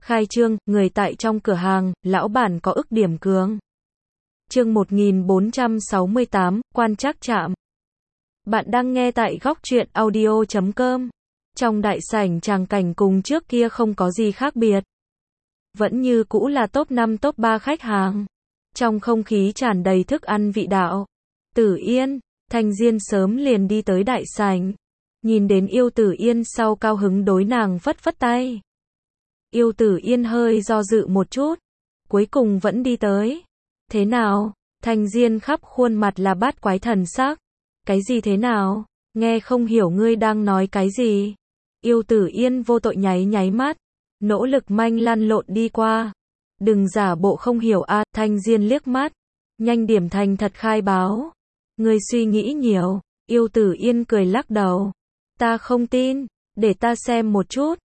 Khai trương, người tại trong cửa hàng, lão bản có ức điểm cường. Chương 1468, quan trắc trạm. Bạn đang nghe tại góc truyện audio.com. Trong đại sảnh tràng cảnh cùng trước kia không có gì khác biệt. Vẫn như cũ là top 5 top 3 khách hàng. Trong không khí tràn đầy thức ăn vị đạo. Tử Yên, Thanh Diên sớm liền đi tới đại sảnh. Nhìn đến Yêu Tử Yên sau cao hứng đối nàng phất phất tay. Yêu Tử Yên hơi do dự một chút. Cuối cùng vẫn đi tới. Thế nào? Thanh Diên khắp khuôn mặt là bát quái thần sắc. Cái gì thế nào? Nghe không hiểu ngươi đang nói cái gì. Yêu Tử Yên vô tội nháy nháy mắt. Nỗ lực manh lăn lộn đi qua. Đừng giả bộ không hiểu a. Thanh Diên liếc mắt. Nhanh điểm thành thật khai báo. Ngươi suy nghĩ nhiều. Yêu Tử Yên cười lắc đầu. Ta không tin. Để ta xem một chút.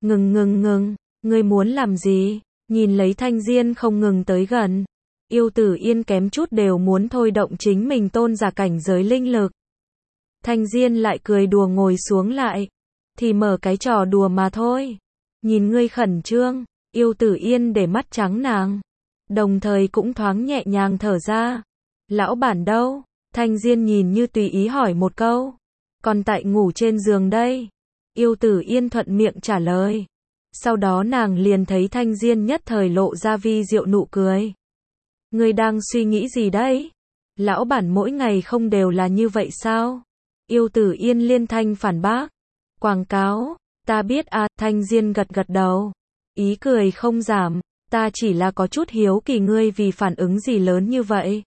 Ngừng. Ngươi muốn làm gì? Nhìn lấy Thanh Diên không ngừng tới gần. Yêu Tử Yên kém chút đều muốn thôi động chính mình tôn giả cảnh giới linh lực. Thanh Diên lại cười đùa ngồi xuống lại. Thì mở cái trò đùa mà thôi. Nhìn ngươi khẩn trương. Yêu Tử Yên để mắt trắng nàng. Đồng thời cũng thoáng nhẹ nhàng thở ra. Lão bản đâu? Thanh Diên nhìn như tùy ý hỏi một câu. Còn tại ngủ trên giường đây. Yêu Tử Yên thuận miệng trả lời. Sau đó nàng liền thấy Thanh Diên nhất thời lộ ra vi diệu nụ cười. Ngươi đang suy nghĩ gì đấy? Lão bản mỗi ngày không đều là như vậy sao? Yêu Tử Yên liên thanh phản bác. Quảng cáo, ta biết à. Thanh Diên gật gật đầu. Ý cười không giảm, ta chỉ là có chút hiếu kỳ ngươi vì phản ứng gì lớn như vậy.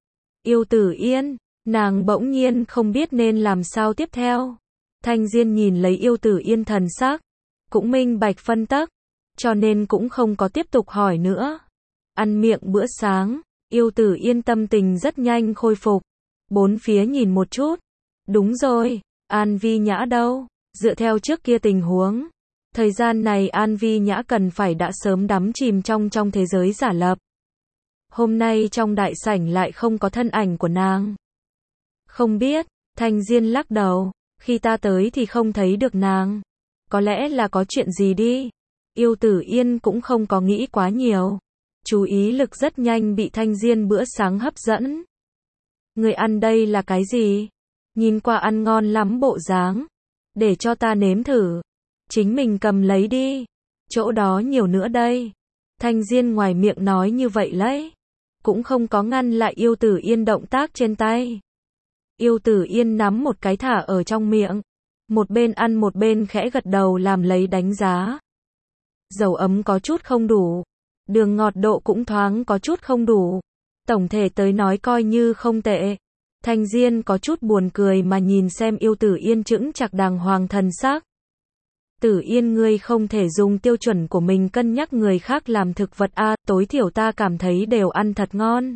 Yêu Tử Yên, nàng bỗng nhiên không biết nên làm sao tiếp theo. Thanh Diên nhìn lấy Yêu Tử Yên thần sắc. Cũng minh bạch phân tắc, cho nên cũng không có tiếp tục hỏi nữa. Ăn miệng bữa sáng, Yêu Tử Yên tâm tình rất nhanh khôi phục. Bốn phía nhìn một chút. Đúng rồi, An Vi Nhã đâu? Dựa theo trước kia tình huống, thời gian này An Vi Nhã cần phải đã sớm đắm chìm trong thế giới giả lập. Hôm nay trong đại sảnh lại không có thân ảnh của nàng. Không biết, Thanh Diên lắc đầu, khi ta tới thì không thấy được nàng. Có lẽ là có chuyện gì đi. Yêu Tử Yên cũng không có nghĩ quá nhiều. Chú ý lực rất nhanh bị Thanh Diên bữa sáng hấp dẫn. Người ăn đây là cái gì? Nhìn qua ăn ngon lắm bộ dáng. Để cho ta nếm thử. Chính mình cầm lấy đi. Chỗ đó nhiều nữa đây. Thanh Diên ngoài miệng nói như vậy lấy. Cũng không có ngăn lại Yêu Tử Yên động tác trên tay. Yêu Tử Yên nắm một cái thả ở trong miệng. Một bên ăn một bên khẽ gật đầu làm lấy đánh giá. Dầu ấm có chút không đủ. Đường ngọt độ cũng thoáng có chút không đủ. Tổng thể tới nói coi như không tệ. Thanh Diên có chút buồn cười mà nhìn xem Yêu Tử Yên chững chạc đàng hoàng thần sắc. Tử Yên ngươi không thể dùng tiêu chuẩn của mình cân nhắc người khác làm thực vật a. Tối thiểu ta cảm thấy đều ăn thật ngon.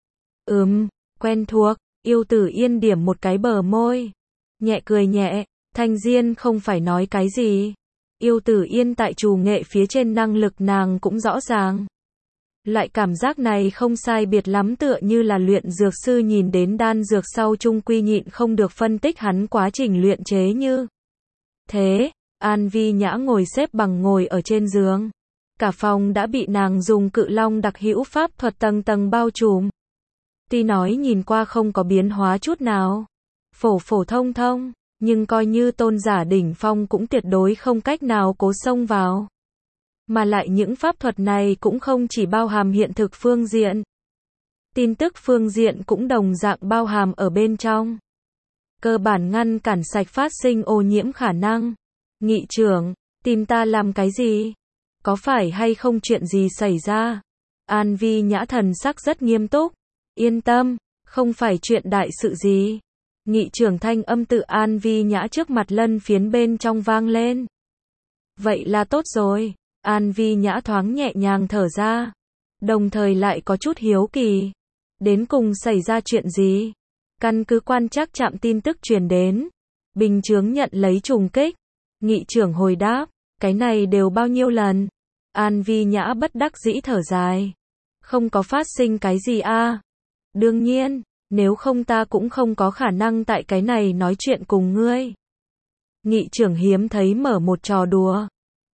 Quen thuộc. Yêu Tử Yên điểm một cái bờ môi. Nhẹ cười nhẹ. Thanh Diên không phải nói cái gì. Yêu Tử Yên tại trù nghệ phía trên năng lực nàng cũng rõ ràng. Loại cảm giác này không sai biệt lắm tựa như là luyện dược sư nhìn đến đan dược sau chung quy nhịn không được phân tích hắn quá trình luyện chế như. Thế, An Vi Nhã ngồi xếp bằng ngồi ở trên giường. Cả phòng đã bị nàng dùng Cự Long đặc hữu pháp thuật tầng tầng bao trùm. Tuy nói nhìn qua không có biến hóa chút nào. Phổ thông. Nhưng coi như tôn giả đỉnh phong cũng tuyệt đối không cách nào cố xông vào. Mà lại những pháp thuật này cũng không chỉ bao hàm hiện thực phương diện. Tin tức phương diện cũng đồng dạng bao hàm ở bên trong. Cơ bản ngăn cản sạch phát sinh ô nhiễm khả năng. Nghị trưởng, tìm ta làm cái gì? Có phải hay không chuyện gì xảy ra? An Vi Nhã thần sắc rất nghiêm túc. Yên tâm, không phải chuyện đại sự gì. Nghị trưởng thanh âm tự An Vi Nhã trước mặt lân phiến bên trong vang lên. Vậy là tốt rồi. An Vi Nhã thoáng nhẹ nhàng thở ra. Đồng thời lại có chút hiếu kỳ. Đến cùng xảy ra chuyện gì? Căn cứ quan trắc trạm tin tức truyền đến. Bình chướng nhận lấy trùng kích. Nghị trưởng hồi đáp. Cái này đều bao nhiêu lần? An Vi Nhã bất đắc dĩ thở dài. Không có phát sinh cái gì a. Đương nhiên. Nếu không ta cũng không có khả năng tại cái này nói chuyện cùng ngươi. Nghị trưởng hiếm thấy mở một trò đùa.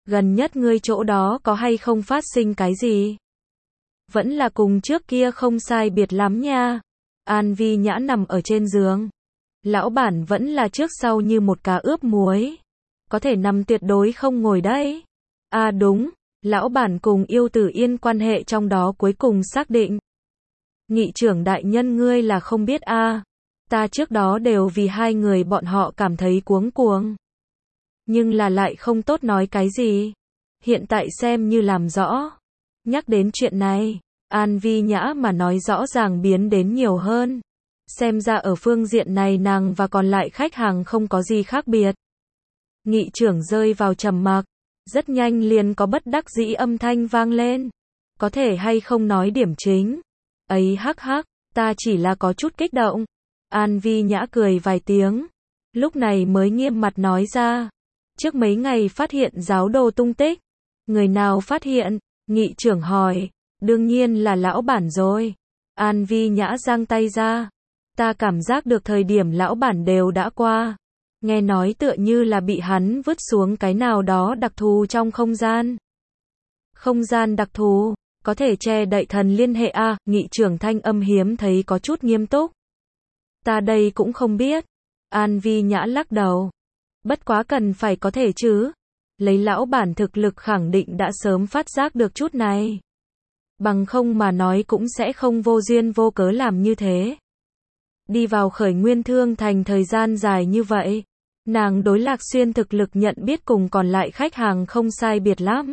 Gần nhất ngươi chỗ đó có hay không phát sinh cái gì? Vẫn là cùng trước kia không sai biệt lắm nha. An Vi Nhã nằm ở trên giường. Lão bản vẫn là trước sau như một cá ướp muối. Có thể nằm tuyệt đối không ngồi đấy. À đúng, lão bản cùng Yêu Tử Yên quan hệ trong đó cuối cùng xác định. Nghị trưởng đại nhân ngươi là không biết a, ta trước đó đều vì hai người bọn họ cảm thấy cuống cuồng. Nhưng là lại không tốt nói cái gì. Hiện tại xem như làm rõ. Nhắc đến chuyện này, An Vi Nhã mà nói rõ ràng biến đến nhiều hơn. Xem ra ở phương diện này nàng và còn lại khách hàng không có gì khác biệt. Nghị trưởng rơi vào trầm mặc. Rất nhanh liền có bất đắc dĩ âm thanh vang lên. Có thể hay không nói điểm chính. Ấy hắc hắc, ta chỉ là có chút kích động. An Vi Nhã cười vài tiếng. Lúc này mới nghiêm mặt nói ra. Trước mấy ngày phát hiện giáo đồ tung tích. Người nào phát hiện? Nghị trưởng hỏi. Đương nhiên là lão bản rồi. An Vi Nhã giang tay ra. Ta cảm giác được thời điểm lão bản đều đã qua. Nghe nói tựa như là bị hắn vứt xuống cái nào đó đặc thù trong không gian. Không gian đặc thù, có thể che đậy thần liên hệ a, nghị trưởng thanh âm hiếm thấy có chút nghiêm túc. Ta đây cũng không biết. An Vi Nhã lắc đầu. Bất quá cần phải có thể chứ. Lấy lão bản thực lực khẳng định đã sớm phát giác được chút này. Bằng không mà nói cũng sẽ không vô duyên vô cớ làm như thế. Đi vào Khởi Nguyên Thương Thành thời gian dài như vậy, nàng đối Lạc Xuyên thực lực nhận biết cùng còn lại khách hàng không sai biệt lắm.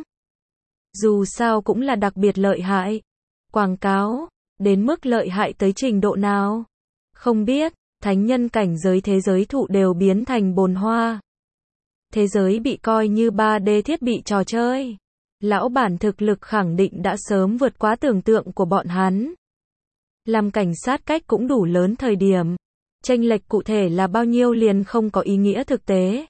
Dù sao cũng là đặc biệt lợi hại. Quảng cáo, đến mức lợi hại tới trình độ nào? Không biết, thánh nhân cảnh giới thế giới thụ đều biến thành bồn hoa. Thế giới bị coi như 3D thiết bị trò chơi. Lão bản thực lực khẳng định đã sớm vượt quá tưởng tượng của bọn hắn. Làm cảnh sát cách cũng đủ lớn thời điểm. Chênh lệch cụ thể là bao nhiêu liền không có ý nghĩa thực tế.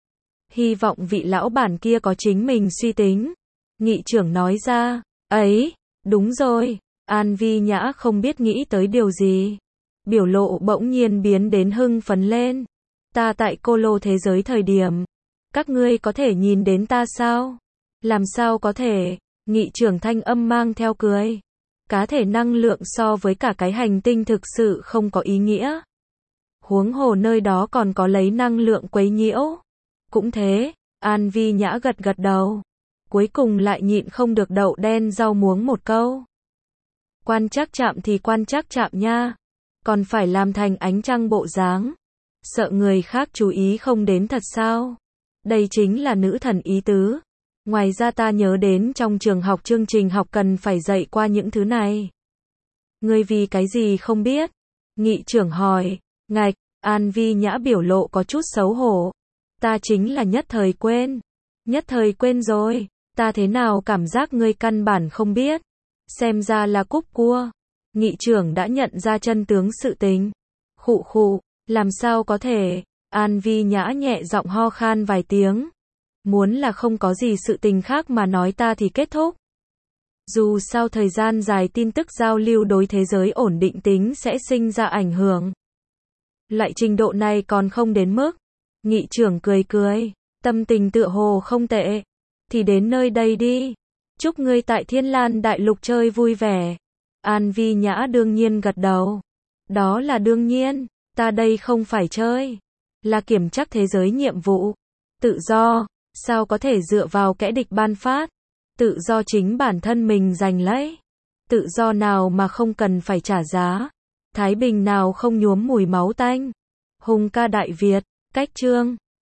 Hy vọng vị lão bản kia có chính mình suy tính. Nghị trưởng nói ra. Ấy, đúng rồi. An Vi Nhã không biết nghĩ tới điều gì. Biểu lộ bỗng nhiên biến đến hưng phấn lên. Ta tại cô lô thế giới thời điểm. Các ngươi có thể nhìn đến ta sao? Làm sao có thể? Nghị trưởng thanh âm mang theo cười. Cá thể năng lượng so với cả cái hành tinh thực sự không có ý nghĩa. Huống hồ nơi đó còn có lấy năng lượng quấy nhiễu. Cũng thế, An Vi Nhã gật gật đầu. Cuối cùng lại nhịn không được đậu đen rau muống một câu. Quan trắc trạm thì quan trắc trạm nha. Còn phải làm thành ánh trăng bộ dáng. Sợ người khác chú ý không đến thật sao? Đây chính là nữ thần ý tứ. Ngoài ra ta nhớ đến trong trường học chương trình học cần phải dạy qua những thứ này. Ngươi vì cái gì không biết? Nghị trưởng hỏi. Ngạch, An Vi Nhã biểu lộ có chút xấu hổ. Ta chính là nhất thời quên. Nhất thời quên rồi. Ta thế nào cảm giác ngươi căn bản không biết. Xem ra là cúp cua. Nghị trưởng đã nhận ra chân tướng sự tình. Khụ khụ, làm sao có thể? An Vi Nhã nhẹ giọng ho khan vài tiếng. Muốn là không có gì sự tình khác mà nói ta thì kết thúc. Dù sao thời gian dài tin tức giao lưu đối thế giới ổn định tính sẽ sinh ra ảnh hưởng. Loại trình độ này còn không đến mức. Nghị trưởng cười cười, tâm tình tựa hồ không tệ. Thì đến nơi đây đi. Chúc ngươi tại Thiên Lan Đại Lục chơi vui vẻ. An Vi Nhã đương nhiên gật đầu. Đó là đương nhiên, ta đây không phải chơi. Là kiểm trắc thế giới nhiệm vụ. Tự do, sao có thể dựa vào kẻ địch ban phát. Tự do chính bản thân mình giành lấy. Tự do nào mà không cần phải trả giá. Thái bình nào không nhuốm mùi máu tanh. Hùng ca Đại Việt, cách chương.